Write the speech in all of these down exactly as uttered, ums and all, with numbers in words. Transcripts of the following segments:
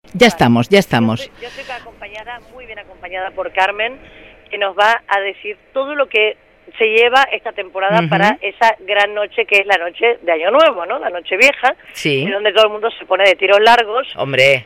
Ya estamos, ya estamos. Yo estoy, yo estoy acompañada, muy bien acompañada por Carmen, que nos va a decir todo lo que se lleva esta temporada uh-huh. para esa gran noche que es la noche de Año Nuevo, ¿no? La noche vieja, sí. donde todo el mundo se pone de tiros largos. Hombre.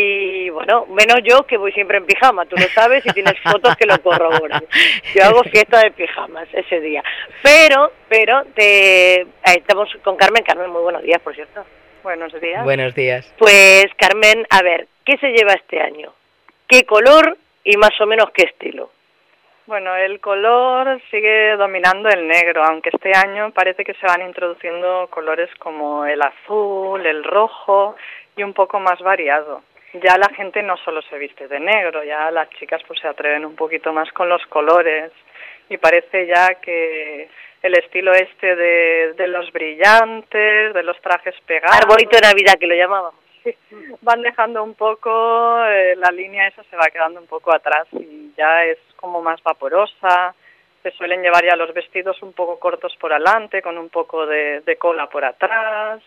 Y bueno, menos yo, que voy siempre en pijama, tú lo sabes y tienes fotos que lo corroboran. Yo hago fiesta de pijamas ese día. Pero, pero, te, estamos con Carmen. Carmen, muy buenos días, por cierto. Buenos días. Buenos días. Pues, Carmen, a ver, ¿qué se lleva este año? ¿Qué color y más o menos qué estilo? Bueno, el color sigue dominando el negro, aunque este año parece que se van introduciendo colores como el azul, el rojo y un poco más variado. Ya la gente no solo se viste de negro, ya las chicas pues se atreven un poquito más con los colores y parece ya que el estilo este de, de los brillantes, de los trajes pegados... Arbolito de Navidad, que lo llamábamos. Sí, van dejando un poco, eh, la línea esa se va quedando un poco atrás y ya es como más vaporosa. Se suelen llevar ya los vestidos un poco cortos por adelante, con un poco de, de cola por atrás.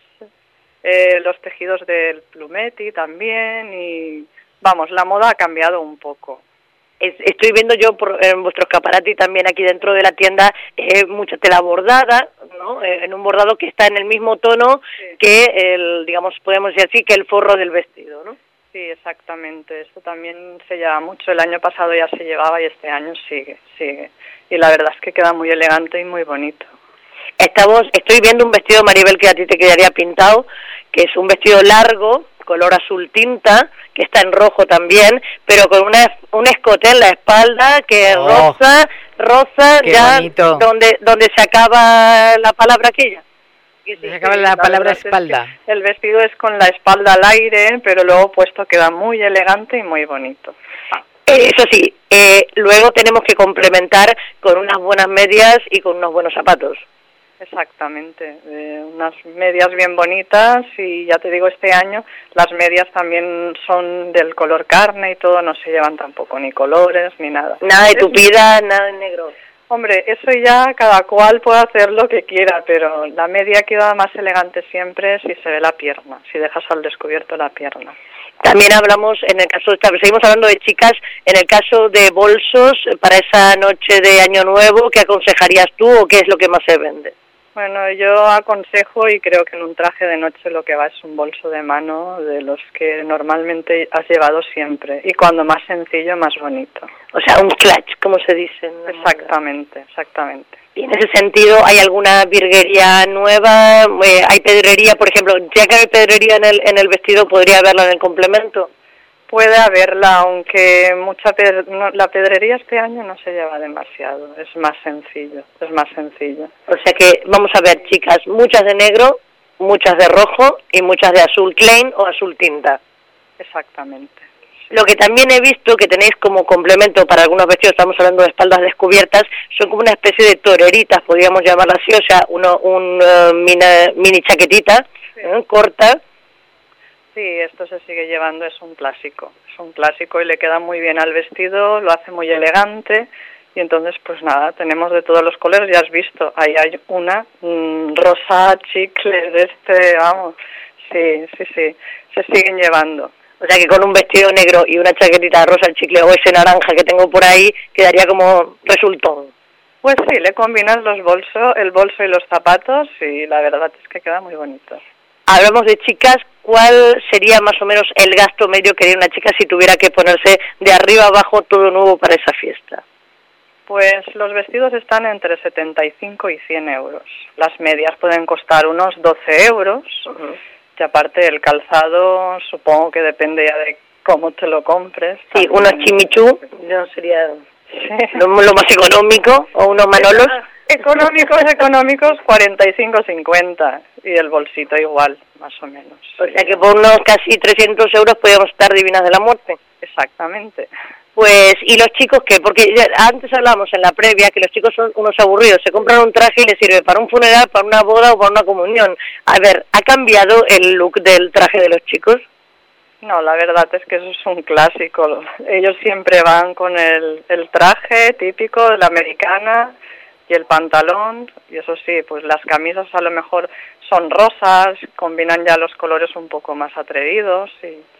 Eh, los tejidos del plumeti también y vamos, la moda ha cambiado un poco. Es, estoy viendo yo por, en vuestro escaparate y también aquí dentro de la tienda eh, mucha tela bordada, ¿no? Eh, en un bordado que está en el mismo tono sí. que el, digamos, podemos decir así, que el forro del vestido, ¿no? Sí, exactamente. Esto también se lleva mucho. El año pasado ya se llevaba y este año sigue, sigue. Y la verdad es que queda muy elegante y muy bonito. Estamos, estoy viendo un vestido, Maribel, que a ti te quedaría pintado, que es un vestido largo, color azul tinta, que está en rojo también, pero con una un escote en la espalda que oh, rosa, rosa, ya bonito. donde donde se acaba la palabra aquella. Se sí, acaba la, la palabra espalda. Es el vestido es con la espalda al aire, pero luego puesto queda muy elegante y muy bonito. Eh, eso sí, eh, luego tenemos que complementar con unas buenas medias y con unos buenos zapatos. Exactamente, eh, unas medias bien bonitas y ya te digo, este año las medias también son del color carne y todo, no se llevan tampoco ni colores ni nada. Nada de tupida, nada de negro. Hombre, eso ya cada cual puede hacer lo que quiera, pero la media queda más elegante siempre si se ve la pierna, si dejas al descubierto la pierna. También hablamos, en el caso, seguimos hablando de chicas, en el caso de bolsos para esa noche de Año Nuevo, ¿qué aconsejarías tú o qué es lo que más se vende? Bueno, yo aconsejo y creo que en un traje de noche lo que va es un bolso de mano de los que normalmente has llevado siempre y cuando más sencillo, más bonito. O sea, un clutch, como se dice. ¿No? Exactamente, exactamente. Y en ese sentido, ¿hay alguna virguería nueva? Eh, ¿Hay pedrería, por ejemplo? Ya que hay pedrería en el, en el vestido, ¿podría haberla en el complemento? Puede haberla, aunque mucha pedre... no, la pedrería este año no se lleva demasiado, es más sencillo, es más sencillo. O sea que, vamos a ver, chicas, muchas de negro, muchas de rojo y muchas de azul plain o azul tinta. Exactamente. Sí. Lo que también he visto que tenéis como complemento para algunos vestidos, estamos hablando de espaldas descubiertas, son como una especie de toreritas, podríamos llamarla así, o sea, uno, un uh, mini, mini chaquetita, sí. ¿eh? corta. Sí, esto se sigue llevando, es un clásico, es un clásico y le queda muy bien al vestido, lo hace muy elegante y entonces pues nada, tenemos de todos los colores, ya has visto, ahí hay una mmm, rosa chicle de este, vamos, sí, sí, sí, se siguen llevando. O sea que con un vestido negro y una chaquetita rosa chicle o ese naranja que tengo por ahí, quedaría como resultón. Pues sí, le combinas los bolsos, el bolso y los zapatos y la verdad es que queda muy bonito. Hablamos de chicas, ¿cuál sería más o menos el gasto medio que haría una chica si tuviera que ponerse de arriba abajo todo nuevo para esa fiesta? Pues los vestidos están entre setenta y cinco y cien euros. Las medias pueden costar unos doce euros. Uh-huh. Y aparte el calzado, supongo que depende ya de cómo te lo compres. Sí, también. Unos chimichú, no sería sí. lo, lo más económico, o unos manolos. Económicos, económicos, cuarenta y cinco, cincuenta. Y el bolsito igual, más o menos. O sea que por unos casi trescientos euros podríamos estar divinas de la muerte. Exactamente. Pues, ¿y los chicos qué? Porque ya, antes hablábamos en la previa que los chicos son unos aburridos, se compran un traje y les sirve para un funeral, para una boda o para una comunión. A ver, ¿ha cambiado el look del traje de los chicos? No, la verdad es que eso es un clásico. Ellos siempre van con el, el traje típico de la americana y el pantalón, y eso sí, pues las camisas a lo mejor son rosas, combinan ya los colores un poco más atrevidos y...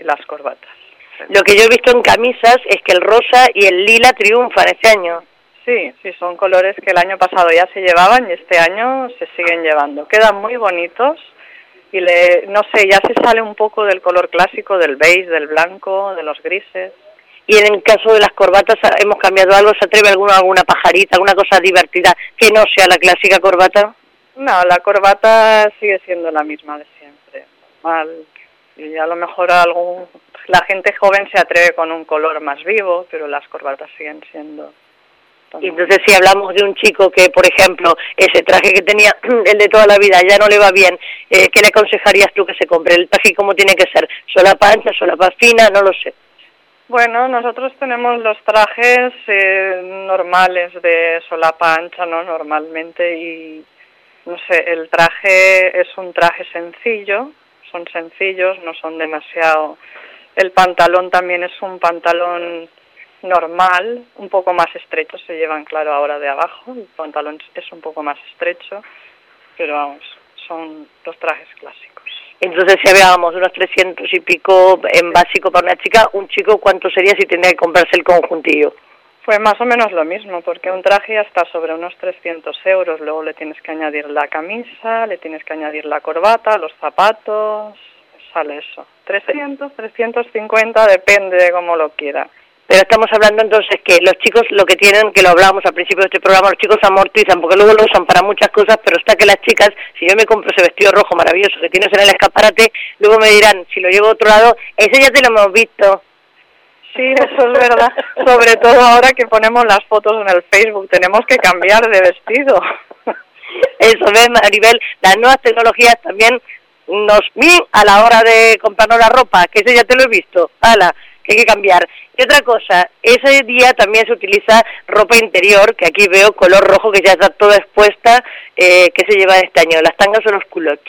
y las corbatas. Lo que yo he visto en camisas es que el rosa y el lila triunfan este año. Sí, sí, son colores que el año pasado ya se llevaban y este año se siguen llevando. Quedan muy bonitos y, le, no sé, ya se sale un poco del color clásico, del beige, del blanco, de los grises. Y en el caso de las corbatas hemos cambiado algo, ¿se atreve alguna, alguna pajarita, alguna cosa divertida que no sea la clásica corbata? No, la corbata sigue siendo la misma de siempre. Mal. Y a lo mejor algún, la gente joven se atreve con un color más vivo, pero las corbatas siguen siendo... Y entonces si hablamos de un chico que, por ejemplo, ese traje que tenía, el de toda la vida, ya no le va bien, eh, ¿qué le aconsejarías tú que se compre? ¿El traje cómo tiene que ser? ¿Solapa ancha, solapa fina? No lo sé. Bueno, nosotros tenemos los trajes eh, normales de solapa ancha, ¿no? Normalmente, y no sé, el traje es un traje sencillo, son sencillos, no son demasiado... El pantalón también es un pantalón normal, un poco más estrecho, se llevan claro ahora de abajo, el pantalón es un poco más estrecho, pero vamos, son los trajes clásicos. Entonces si hablábamos de unos trescientos y pico en básico para una chica, un chico ¿cuánto sería si tendría que comprarse el conjuntillo? Pues más o menos lo mismo, porque un traje ya está sobre unos trescientos euros, luego le tienes que añadir la camisa, le tienes que añadir la corbata, los zapatos, sale eso. trescientos, trescientos cincuenta, depende de cómo lo quiera. Pero estamos hablando entonces que los chicos lo que tienen, que lo hablábamos al principio de este programa, los chicos amortizan porque luego lo usan para muchas cosas, pero está que las chicas, si yo me compro ese vestido rojo maravilloso que tienes en el escaparate, luego me dirán, si lo llevo a otro lado, ese ya te lo hemos visto. Sí, eso es verdad, sobre todo ahora que ponemos las fotos en el Facebook, tenemos que cambiar de vestido. Eso, ves, Maribel, las nuevas tecnologías también nos vi a la hora de comprarnos la ropa, que ese ya te lo he visto, ala, que hay que cambiar. Y otra cosa, ese día también se utiliza ropa interior, que aquí veo color rojo, que ya está toda expuesta, eh, que se lleva este año, las tangas o los culottes.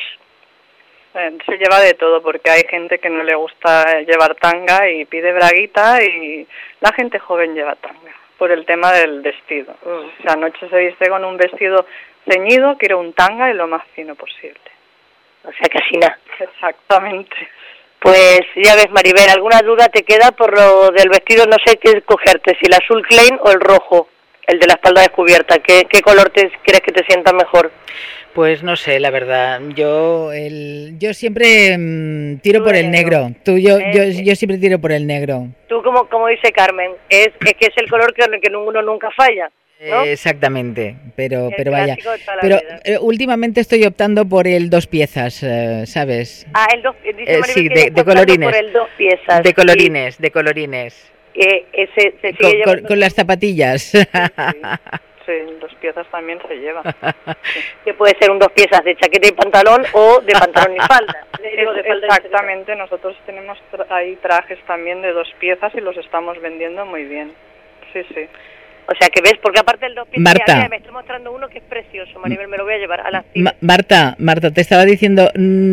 Eh, se lleva de todo, porque hay gente que no le gusta llevar tanga y pide braguita, y la gente joven lleva tanga, por el tema del vestido. Mm. La noche se viste con un vestido ceñido, quiere un tanga y lo más fino posible. O sea, casi nada. Exactamente. Pues ya ves, Maribel, ¿alguna duda te queda por lo del vestido? No sé qué escogerte, si el azul plain o el rojo, el de la espalda descubierta. ¿Qué, qué color te crees que te sienta mejor? Pues no sé, la verdad. Yo el, yo siempre mmm, tiro por el negro. Tú, yo, eh, yo, yo siempre tiro por el negro. Tú, como, como dice Carmen, es, es que es el color que, que uno nunca falla, ¿no? Eh, exactamente, pero, el pero vaya. Pero eh, últimamente estoy optando por el dos piezas, eh, ¿sabes? Ah, el dos, dice eh, sí, de, de colorines. Por el dos piezas. De colorines, sí. de colorines. Eh, ese, se sigue con, con, con las zapatillas. Sí, sí. Sí, dos piezas también se lleva. Sí. Que puede ser un dos piezas de chaqueta y pantalón o de pantalón y falda. De falda exactamente, nosotros tenemos tra ahí trajes también de dos piezas y los estamos vendiendo muy bien. Sí, sí. O sea, que ves, porque aparte del dos piezas, Marta, mira, me estoy mostrando uno que es precioso, Maribel, me lo voy a llevar a la Ma Marta, Marta, te estaba diciendo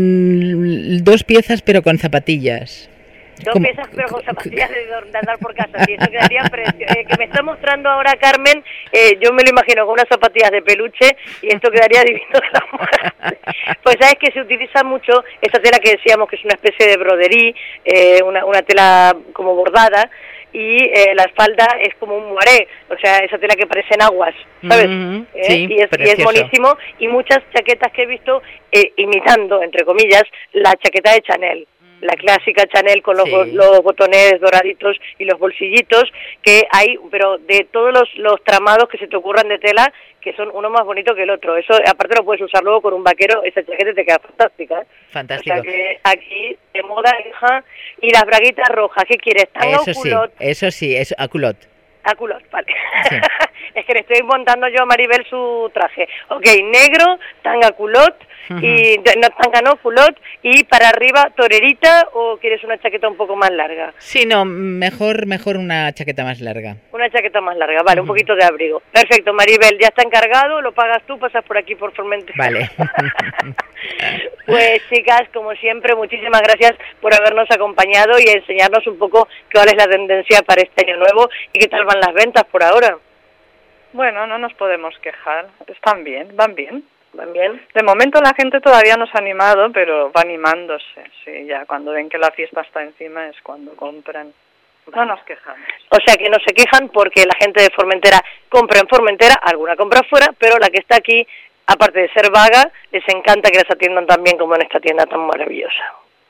mmm, dos piezas pero con zapatillas. Dos piezas pero con zapatillas de, de andar por casa, sí, eso quedaría precioso. Eh, que me está mostrando ahora Carmen, eh, yo me lo imagino con unas zapatillas de peluche y esto quedaría divino de la muerte. Pues sabes que se utiliza mucho esta tela que decíamos que es una especie de broderí, eh, una, una tela como bordada, y eh, la espalda es como un moiré, o sea, esa tela que parecen aguas, ¿sabes? Mm-hmm, ¿Eh? sí, y, es, y es buenísimo, y muchas chaquetas que he visto eh, imitando, entre comillas, la chaqueta de Chanel. La clásica Chanel con los, sí. los botones doraditos y los bolsillitos que hay, pero de todos los, los tramados que se te ocurran de tela, que son uno más bonito que el otro. Eso, aparte lo puedes usar luego con un vaquero, esa chaqueta te queda fantástica. ¿eh? Fantástico. O sea que aquí, de moda, hija, y las braguitas rojas, ¿qué quieres? ¿Tanga eso o culot? Sí, eso sí, eso, a culot. A culot, vale. Sí. Es que le estoy montando yo a Maribel su traje. Ok, negro, tanga culot, uh-huh. y no tanga no, culot, y para arriba torerita, o quieres una chaqueta un poco más larga. Sí, no, mejor mejor una chaqueta más larga. Una chaqueta más larga, vale, uh-huh. un poquito de abrigo. Perfecto, Maribel, ya está encargado, lo pagas tú, pasas por aquí por Formentera. Vale. Pues chicas, como siempre, muchísimas gracias por habernos acompañado y enseñarnos un poco cuál es la tendencia para este año nuevo y qué tal van las ventas por ahora. Bueno, no nos podemos quejar, están bien, van bien. ¿Van bien? De momento la gente todavía no se ha animado, pero va animándose. Sí, ya cuando ven que la fiesta está encima es cuando compran. No nos quejamos. O sea que no se quejan porque la gente de Formentera compra en Formentera, alguna compra fuera, pero la que está aquí, aparte de ser vaga, les encanta que las atiendan tan bien como en esta tienda tan maravillosa.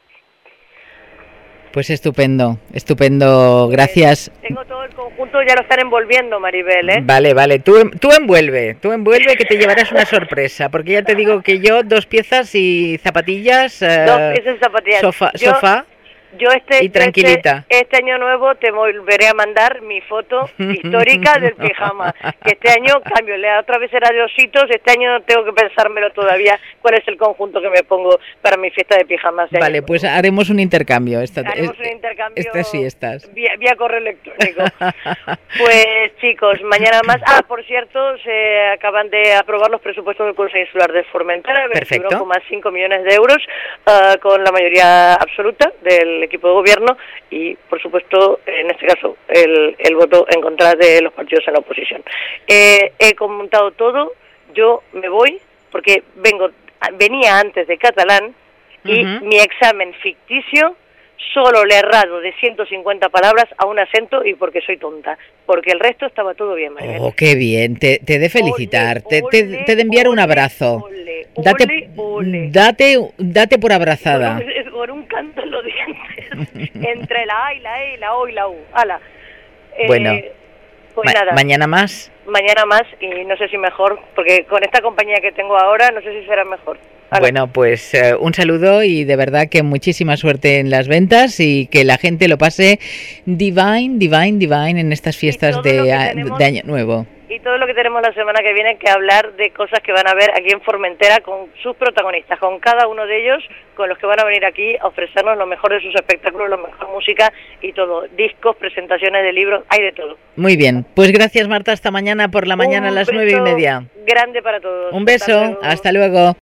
Pues estupendo, estupendo, gracias. Tengo todo el conjunto, ya lo están envolviendo, Maribel, ¿eh? Vale, vale, tú, tú envuelve, tú envuelve que te llevarás una sorpresa, porque ya te digo que yo dos piezas y zapatillas, eh, Dos piezas y zapatillas. Sofá, Yo, sofá yo este, y tranquilita. Este, este año nuevo te volveré a mandar mi foto histórica del pijama, que este año cambio, la otra vez era de ositos, este año tengo que pensármelo todavía cuál es el conjunto que me pongo para mi fiesta de pijamas. De vale, pues haremos un intercambio. Esta, haremos es, un intercambio. Estas sí, estas. Vía, vía correo electrónico. Pues chicos, mañana más. Ah, por cierto, se acaban de aprobar los presupuestos del Consejo Insular de Formentera, veintiuno coma cinco millones de euros, uh, con la mayoría absoluta del equipo de gobierno y, por supuesto, en este caso, el, el voto en contra de los partidos en la oposición. Eh, he comentado todo, yo me voy porque vengo venía antes de catalán y uh-huh. mi examen ficticio solo le he errado de ciento cincuenta palabras a un acento y porque soy tonta, porque el resto estaba todo bien, Maribel. Oh, qué bien, te, te he de felicitar, ole, te, te, te he de enviar ole, un abrazo. Ole, date, ole, ole. Date, date por abrazada. Por un, por un canto en los dientes, entre la A y la E y la O y la U. Ala. Eh, bueno, pues ma- nada. mañana más. Mañana más y no sé si mejor, porque con esta compañía que tengo ahora no sé si será mejor. Vale. Bueno, pues uh, un saludo y de verdad que muchísima suerte en las ventas y que la gente lo pase divine, divine, divine en estas fiestas de, a, tenemos, de Año Nuevo. Y todo lo que tenemos la semana que viene que hablar de cosas que van a ver aquí en Formentera con sus protagonistas, con cada uno de ellos, con los que van a venir aquí a ofrecernos lo mejor de sus espectáculos, la mejor música y todo, discos, presentaciones de libros, hay de todo. Muy bien, pues gracias Marta, hasta mañana por la mañana un a las nueve y media. Grande para todos. Un beso, hasta luego. Hasta luego.